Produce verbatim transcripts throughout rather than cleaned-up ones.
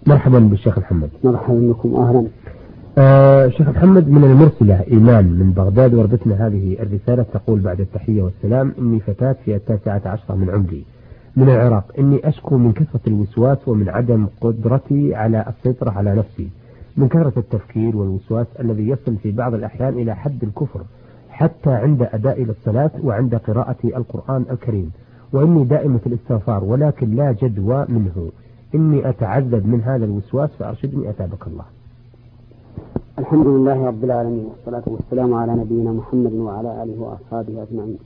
مرحبا بالشيخ محمد. مرحبا بكم أهلا. آه شيخ محمد، من المرسلة إيمان من بغداد وردتنا هذه الرسالة، تقول: بعد التحية والسلام، إني فتاة في التاسعة عشرة من عمري من العراق. إني أشكو من كثرة الوسواس ومن عدم قدرتي على السيطرة على نفسي، من كثرة التفكير والوسواس الذي يصل في بعض الأحيان إلى حد الكفر، حتى عند أداء للصلاة وعند قراءة القرآن الكريم. وإني دائمة الاستغفار ولكن لا جدوى منه. إني أتعذب من هذا الوسواس، فأرشدني أتابك الله. الحمد لله رب العالمين، والصلاة والسلام على نبينا محمد وعلى آله وأصحابه أجمعين.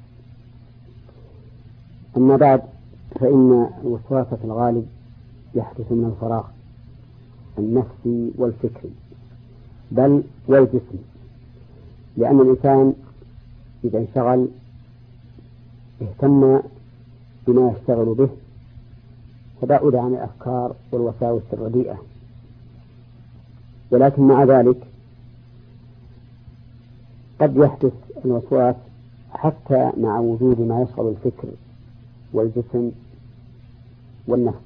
أما بعد، فإن الوسواس في الغالب يحدث من الفراغ النفسي والفكري بل والجسمي، لأن الإنسان إذا انشغل اهتم بما يشتغل به فبعد عن الأفكار والوساوس الرديئة. ولكن مع ذلك قد يحدث الوسواس حتى مع وجود ما يشغل الفكر والجسم والنفس.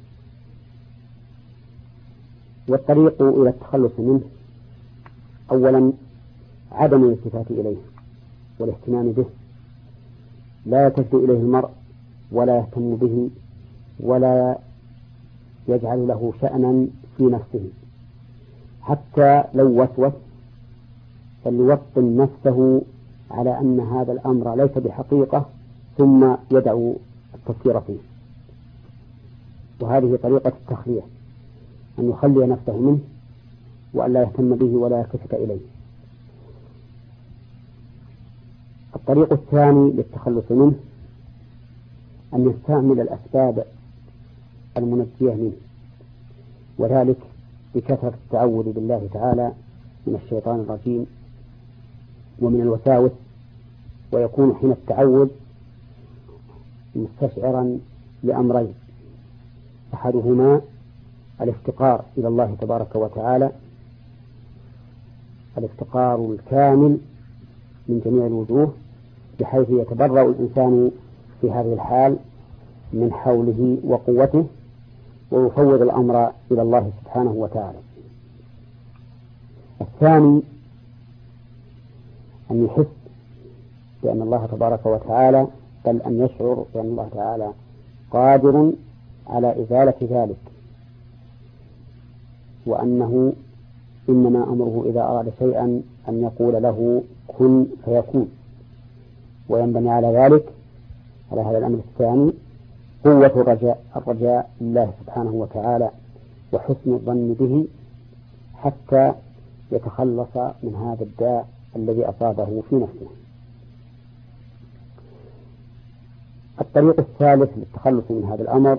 والطريق إلى التخلص منه أولا عدم الالتفات إليه والاهتمام به. لا يلتفت إليه المرء ولا يهتم به ولا يجعل له شأنا في نفسه، حتى لو وسوس فليوطن نفسه على أن هذا الأمر ليس بحقيقة ثم يدعو التفكير فيه. وهذه طريقة التخلية، أن يخلي نفسه منه وأن لا يهتم به ولا يلتفت إليه. الطريق الثاني للتخلص منه أن يستعمل الأسباب المنجية منه، وذلك بكثرة التعوذ بالله تعالى من الشيطان الرجيم ومن الوساوس. ويكون حين التعوذ مستشعرا لأمرين: أحدهما الافتقار إلى الله تبارك وتعالى، الافتقار الكامل من جميع الوجوه، بحيث يتبرأ الإنسان في هذه الحال من حوله وقوته ويفوض الأمر إلى الله سبحانه وتعالى. الثاني أن يحس بأن الله تبارك وتعالى، بل أن يشعر بأن الله تعالى قادر على إزالة ذلك، وأنه إنما أمره إذا أراد شيئا أن يقول له كن فيكون. وينبني على ذلك، على هذا الأمر الثاني، قوة الرجاء الرجاء لله سبحانه وتعالى وحسن الظن به، حتى يتخلص من هذا الداء الذي أصابه في نفسه. الطريق الثالث للتخلص من هذا الأمر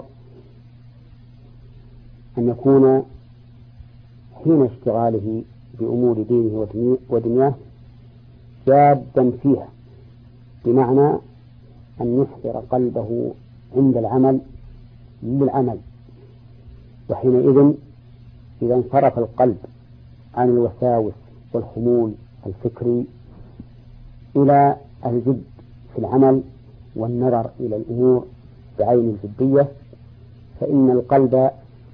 أن يكون حين اشتغاله بأمور دينه ودنياه جادا فيها، بمعنى أن يحضر قلبه عند العمل للعمل. وحينئذ إذا انصرف القلب عن الوساوس والخمول الفكري إلى الجد في العمل والنظر إلى الأمور بعين الجدية، فإن القلب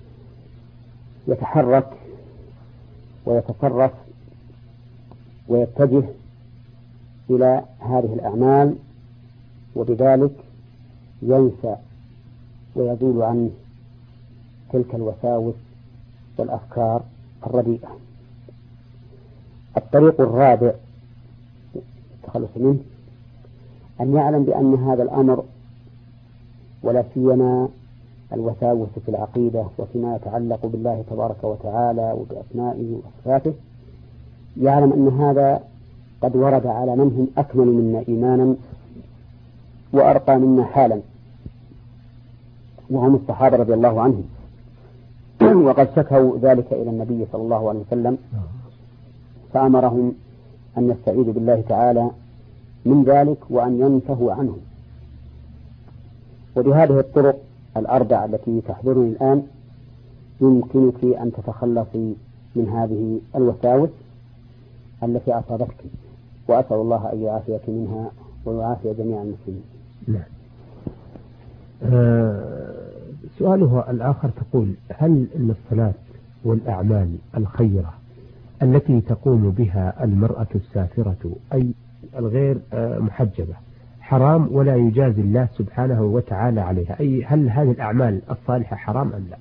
يتحرك ويتصرف ويتجه إلى هذه الأعمال، وبذلك ينسى ويزول عنه تلك الوساوس والأفكار الرديئة. الطريق الرابع التخلص منه أن يعلم بأن هذا الأمر، ولا سيما الوساوس في العقيدة وفيما يتعلق بالله تبارك وتعالى وبأسمائه وصفاته، يعلم أن هذا قد ورد على من هم أكمل منا إيمانا وأرقى منا حالا، وهم الصحابة رضي الله عنهم. وقد شكوا ذلك إلى النبي صلى الله عليه وسلم فأمرهم أن يستعيذوا بالله تعالى من ذلك وأن ينتهوا عنه. وبهذه الطرق الأربع التي تحضرني الآن يمكنك أن تتخلصي من هذه الوساوس التي أصابتك، وأسأل الله أن يعافيك منها ويعافي جميع المسلمين. نعم. آه سؤالها الآخر تقول: هل أن الصلاة والأعمال الخيرة التي تقوم بها المرأة السافرة أي الغير محجبة حرام ولا يجازي الله سبحانه وتعالى عليها؟ أي هل هذه الأعمال الصالحة حرام أم لا؟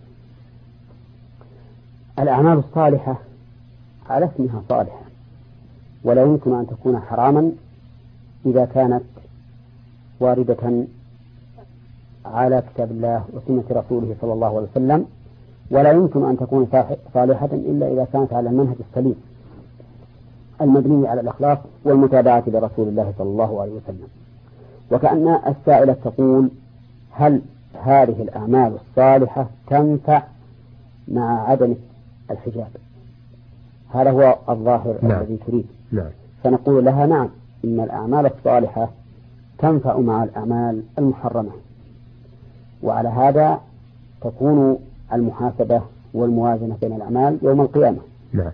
الأعمال الصالحة على اسمها صالحة، ولا يمكن أن تكون حراما إذا كانت واردة على كتاب الله وسنة رسوله صلى الله عليه وسلم، ولا يمكن أن تكون صالحة إلا إذا كانت على المنهج السليم المبني على الإخلاص والمتابعة لرسول الله صلى الله عليه وسلم. وكأن السائلة تقول: هل هذه الأعمال الصالحة تنفع مع عدم الحجاب؟ هذا هو الظاهر نعم. الذي تريد. نعم. فنقول لها: نعم، إن الأعمال الصالحة تنفع مع الأعمال المحرمة، وعلى هذا تكون المحاسبة والموازنة بين الأعمال يوم القيامة. نعم.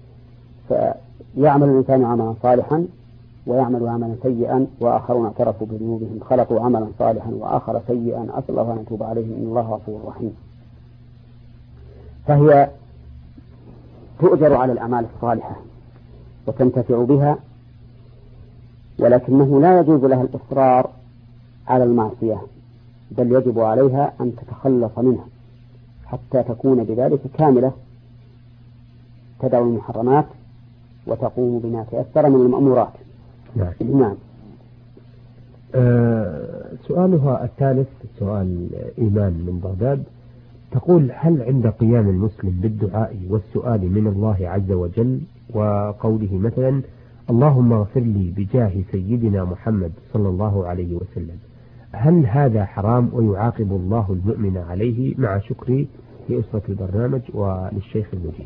فيعمل الإنسان عملا صالحا ويعمل عملا سيئا، وآخرون اعترفوا بذنوبهم خلقوا عملا صالحا وآخر سيئا أسأل الله أن يتوب عليهم إن الله غفور رحيم. فهي تؤجر على الأعمال الصالحة وتنتفع بها، ولكنه لا يجوز لها الإصرار على المعصية، بل يجب عليها أن تتخلص منها حتى تكون بذلك كاملة، تدعو المحرمات وتقوم بما تيسر من المأمورات. نعم. نعم. أه سؤالها الثالث سؤال إيمان من بغداد، تقول: هل عند قيام المسلم بالدعاء والسؤال من الله عز وجل وقوله مثلا: اللهم اغفر لي بجاه سيدنا محمد صلى الله عليه وسلم، هل هذا حرام ويعاقب الله المؤمن عليه؟ مع شكري لأسرة البرنامج وللشيخ المجيب.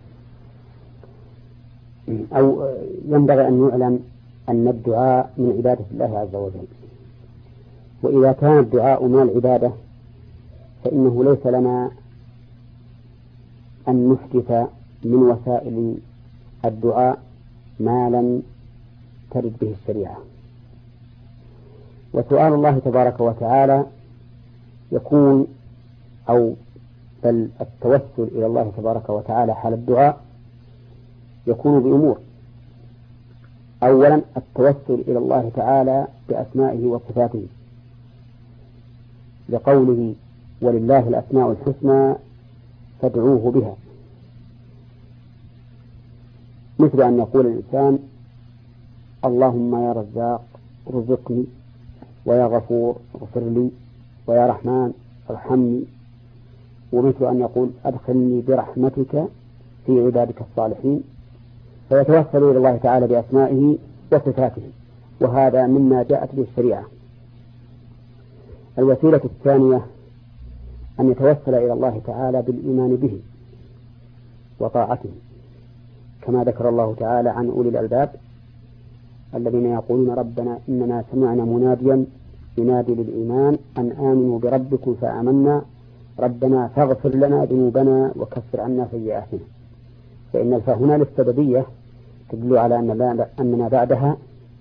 أو ينبغي أن يعلم أن الدعاء من عبادة الله عز وجل، وإذا كان الدعاء من العبادة فإنه ليس لنا أن نحدث من وسائل الدعاء ما لم ترد به الشريعة. وسؤال الله تبارك وتعالى يكون أو بل التوسل إلى الله تبارك وتعالى حال الدعاء يكون بأمور: أولا التوسل إلى الله تعالى بأسمائه وصفاته، لقوله: ولله الأسماء الحسنى فادعوه بها، مثل أن يقول الإنسان: اللهم يا رزاق رزقني، ويا غفور اغفر لي، ويا رحمن ارحمني، ومثل أن يقول: أدخلني برحمتك في عبادك الصالحين، فيتوسل إلى الله تعالى بأسمائه وصفاته، وهذا مما جاءت به الشريعة. الوسيلة الثانية أن يتوسل إلى الله تعالى بالإيمان به وطاعته، كما ذكر الله تعالى عن أولي الألباب الذين يقولون: ربنا إننا سمعنا مناديا ينادي للإيمان أن آمنوا بربكم فآمنا ربنا فاغفر لنا ذنوبنا وكفر عنا سيئاتنا. فإن الفاء هنا للسببية تدل على أن أننا بعدها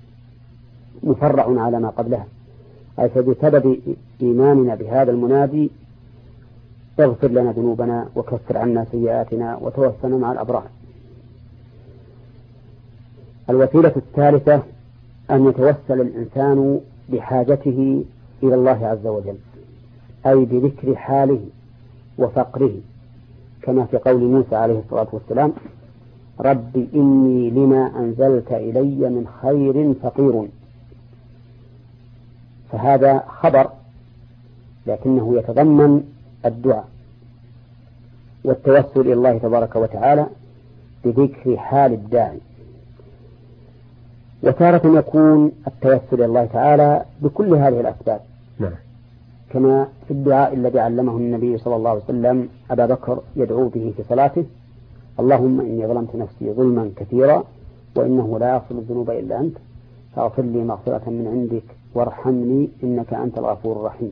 مفرع على ما قبلها، أي فبسبب إيماننا بهذا المنادي اغفر لنا ذنوبنا وكفر عنا سيئاتنا وتوفنا مع الأبرار. الوسيلة الثالثة أن يتوسل الإنسان بحاجته إلى الله عز وجل، أي بذكر حاله وفقره، كما في قول موسى عليه الصلاة والسلام: رب إني لما أنزلت إلي من خير فقير. فهذا خبر لكنه يتضمن الدعاء والتوسل إلى الله تبارك وتعالى بذكر حال الداعي. وتارة يكون التوسل إلى الله تعالى بكل هذه الأسباب، نعم. كما في الدعاء الذي علمه النبي صلى الله عليه وسلم أبا بكر يدعو به في صلاته: اللهم إني ظلمت نفسي ظلما كثيرا وإنه لا يغفر الذنوب إلا أنت فاغفر لي مغفرة من عندك وارحمني إنك أنت الغفور الرحيم.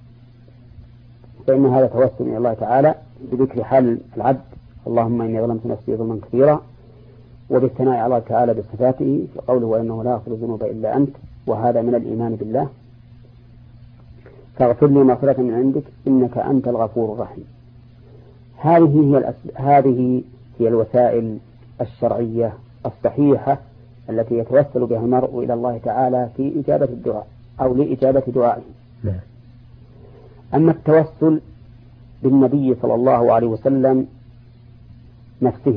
فإن هذا توسل إلى الله تعالى بذكر حال العبد: اللهم إني ظلمت نفسي ظلما كثيرا، وبالثناء على الله تعالى بصفاته في قوله: وإنه لا يغفر الذنوب إلا أنت، وهذا من الإيمان بالله. فاغفر لي مغفرة من عندك إنك أنت الغفور الرحيم. هذه هي الأس... هذه هي الوسائل الشرعية الصحيحة التي يتوسل بها المرء إلى الله تعالى في إجابة الدعاء أو لإجابة دعائه. نعم. أما التوسل بالنبي صلى الله عليه وسلم نفسه،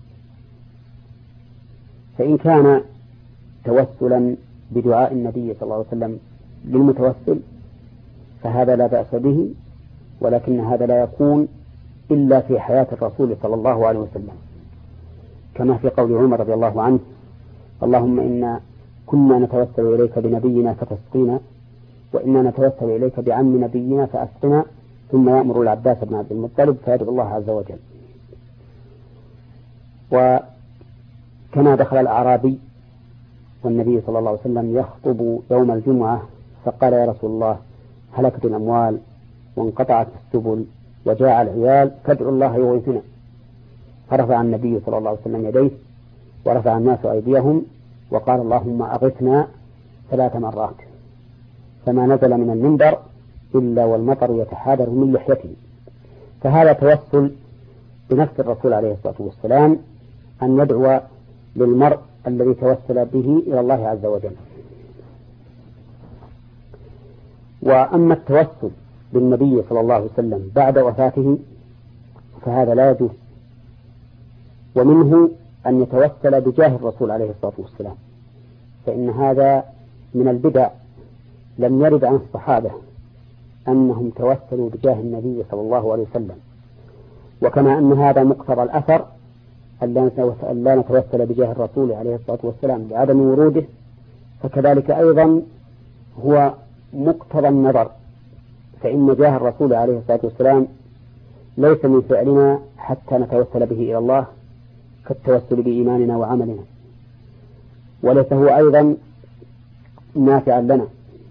فإن كان توسلا بدعاء النبي صلى الله عليه وسلم للمتوسل فهذا لا بأس به، ولكن هذا لا يكون إلا في حياة الرسول صلى الله عليه وسلم، كما في قول عمر رضي الله عنه: اللهم إنا كنا نتوسل إليك بنبينا فتسقينا، وإنا نتوسل إليك بعم نبينا فأسقنا، ثم يأمر العباس بن عبد المطلب فيدعو الله عز وجل. وكما دخل الأعرابي والنبي صلى الله عليه وسلم يخطب يوم الجمعة فقال: يا رسول الله، هلكت الأموال وانقطعت السبل وجاء العيال فادعوا الله يغيثنا. فرفع النبي صلى الله عليه وسلم يديه ورفع الناس أيديهم وقال: اللهم أغثنا ثلاث مرات، فما نزل من المنبر إلا والمطر يتحادر من لحيته. فهذا توسل بنفس الرسول عليه الصلاة والسلام أن يدعو للمرء الذي توسل به إلى الله عز وجل. وأما التوسل بالنبي صلى الله عليه وسلم بعد وفاته فهذا لا يجوز، ومنه أن يتوسل بجاه الرسول عليه الصلاة والسلام، فإن هذا من البدع. لم يرد عن الصحابة أنهم توسلوا بجاه النبي صلى الله عليه وسلم، وكما أن هذا مقتضى الأثر أن لا نتوسل بجاه الرسول عليه الصلاة والسلام لعدم وروده، فكذلك أيضا هو مقتضى النظر، فإن جاه الرسول عليه الصلاة والسلام ليس من فعلنا حتى نتوسل به إلى الله كالتوسل بإيماننا وعملنا، وليس هو أيضا نافعا لنا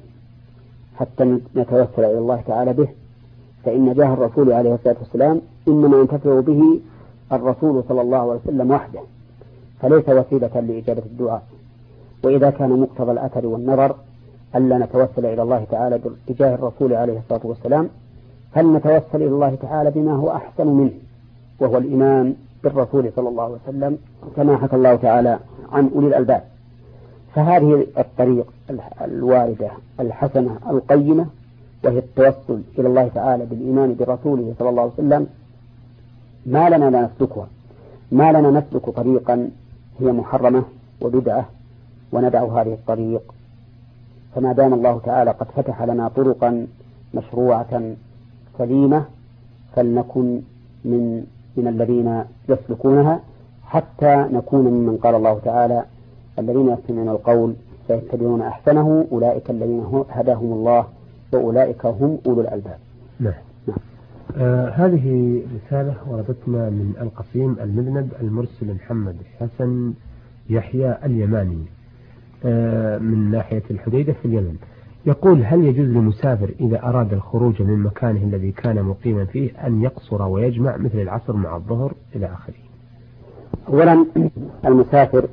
حتى نتوسل إلى الله تعالى به، فإن جاه الرسول عليه الصلاة والسلام إنما ينتفع به الرسول صلى الله عليه وسلم وحده، فليس وسيلة لإجابة الدعاء. وإذا كان مقتضى الأثر والنظر ألا نتوسل إلى الله تعالى بجاه الرسول عليه الصلاة والسلام، فلنتوسل إلى الله تعالى بما هو أحسن منه، وهو الإيمان بالرسول صلى الله عليه وسلم، كما حكى الله تعالى عن أولي الألباب. فهذه الطريق الواردة الحسنة القيمة، وهي التوسل إلى الله تعالى بالإيمان برسوله صلى الله عليه وسلم، ما لنا لا نسلكها، ما لنا نسلك طريقا هي محرمة وبدعة وندع هذه الطريق. فما دام الله تعالى قد فتح لنا طرقا مشروعة سليمة فلنكن من من الذين يسلكونها، حتى نكون ممن قال الله تعالى: الذين يستمعون القول فيتبعون أحسنه أولئك الذين هداهم الله وأولئك هم أولو الألباب. نعم. نعم. آه هذه رسالة وردتنا من القصيم المذنب المرسل محمد حسن يحيى اليماني آه من ناحية الحديدة في اليمن. يقول: هل يجوز للمسافر إذا أراد الخروج من مكانه الذي كان مقيما فيه أن يقصر ويجمع مثل العصر مع الظهر إلى آخره؟ أولا، المسافر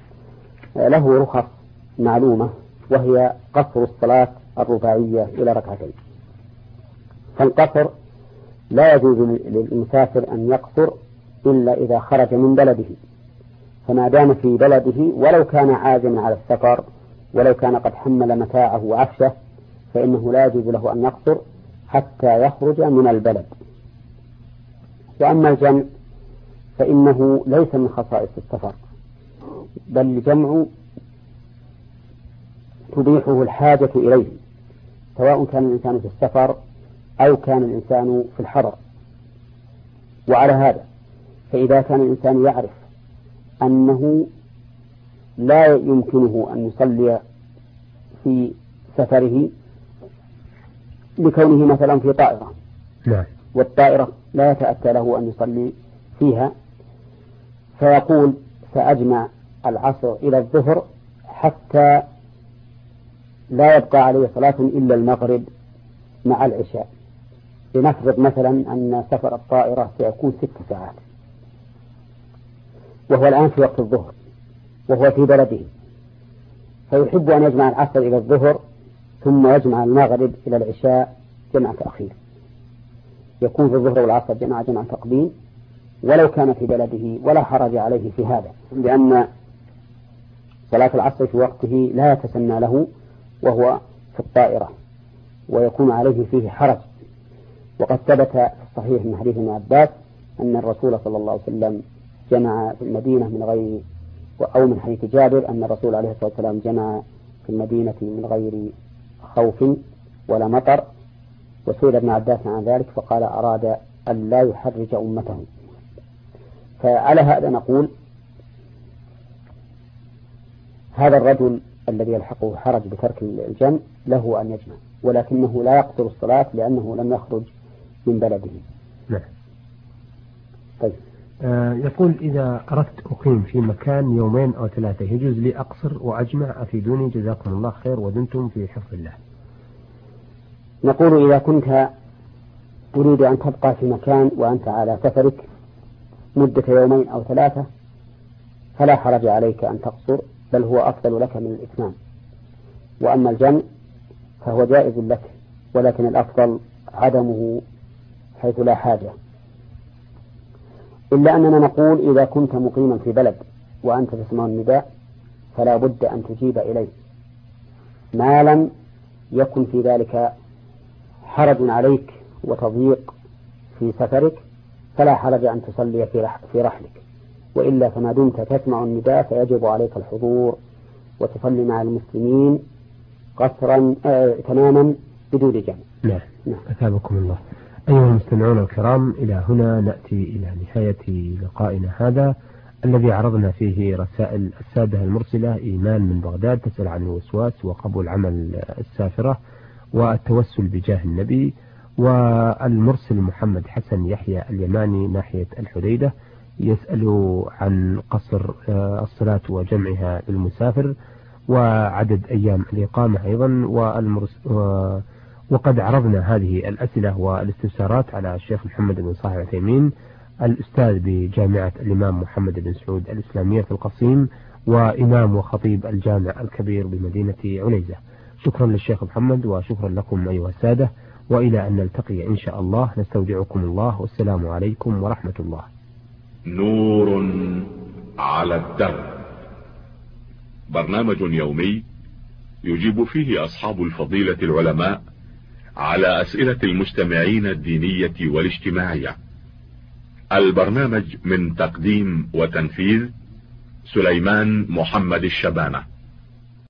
له رخص معلومة، وهي قصر الصلاة الرباعية إلى ركعتين. فالقصر لا يجوز للمسافر أن يقصر إلا إذا خرج من بلده، فما دام في بلده ولو كان عازما على السفر ولو كان قد حمل متاعه وعفشه فإنه لا يجوز له أن يقصر حتى يخرج من البلد. وأما الجمع فإنه ليس من خصائص السفر، بل الجمع تبيحه الحاجة إليه، سواء كان الإنسان في السفر أو كان الإنسان في الحضر. وعلى هذا فإذا كان الإنسان يعرف أنه لا يمكنه أن يصلي في سفره لكونه مثلا في طائرة، لا. والطائرة لا يتأتى له أن يصلي فيها، فيقول: سأجمع العصر إلى الظهر حتى لا يبقى عليه صلاة إلا المغرب مع العشاء. لنفرض مثلا أن سفر الطائرة سيكون ست ساعات، وهو الآن في وقت الظهر وهو في بلده، فيحب أن يجمع العصر إلى الظهر ثم يجمع المغرب إلى العشاء جمع تأخير، يكون في الظهر والعصر جمع جمع تقديم ولو كان في بلده، ولا حرج عليه في هذا، لأن صلاة العصر في وقته لا يتسنى له وهو في الطائرة ويكون عليه فيه حرج. وقد ثبت في الصحيح من حديث ابن عباس أن الرسول صلى الله عليه وسلم جمع في المدينة من غير، أو من حديث جابر أن الرسول عليه الصلاة والسلام جمع في المدينة من غير خوف ولا مطر. وسئل ابن عباس عن ذلك فقال أراد أن لا يحرج أمته. فعلى هذا نقول هذا الرجل الذي يلحقه حرج بترك الجمع له أن يجمع، ولكنه لا يقصر الصلاة لأنه لم يخرج من بلده. نعم. طيب. آه يقول إذا أردت أقيم في مكان يومين أو ثلاثة يجوز لي أقصر وأجمع؟ أفيدوني جزاكم الله خير ودمتم في حفظ الله. نقول إذا كنت تريد أن تبقى في مكان وأنت على سفرك مدة يومين أو ثلاثة فلا حرج عليك أن تقصر، بل هو أفضل لك من الإتمام. وأما الجمع فهو جائز لك، ولكن الأفضل عدمه حيث لا حاجة. إلا أننا نقول إذا كنت مقيما في بلد وأنت تسمع النداء فلا بد أن تجيب إليه، ما لم يكن في ذلك حرج عليك وتضييق في سفرك فلا حرج أن تصلي في رحلك، وإلا فما دمت تسمع النداء فيجب عليك الحضور وتصلي مع المسلمين قصرا آه تماما بدون جمع. نعم. نعم. أثابكم الله. أيها المستمعون الكرام، إلى هنا نأتي إلى نهاية لقائنا هذا الذي عرضنا فيه رسائل السادة المرسلة. إيمان من بغداد تسأل عن الوسواس وقبول عمل السافرة والتوسل بجاه النبي، والمرسل محمد حسن يحيى اليماني ناحية الحديدة يسأل عن قصر الصلاة وجمعها للمسافر وعدد أيام الإقامة أيضا. والمرس وقد عرضنا هذه الأسئلة والاستفسارات على الشيخ محمد بن صالح العثيمين الأستاذ بجامعة الإمام محمد بن سعود الإسلامية في القصيم وإمام وخطيب الجامع الكبير بمدينة عنيزة. شكرا للشيخ محمد وشكرا لكم أيها السادة، وإلى أن نلتقي إن شاء الله نستودعكم الله والسلام عليكم ورحمة الله. نور على الدرب، برنامج يومي يجيب فيه أصحاب الفضيلة العلماء على أسئلة المستمعين الدينية والاجتماعية. البرنامج من تقديم وتنفيذ سليمان محمد الشبانة.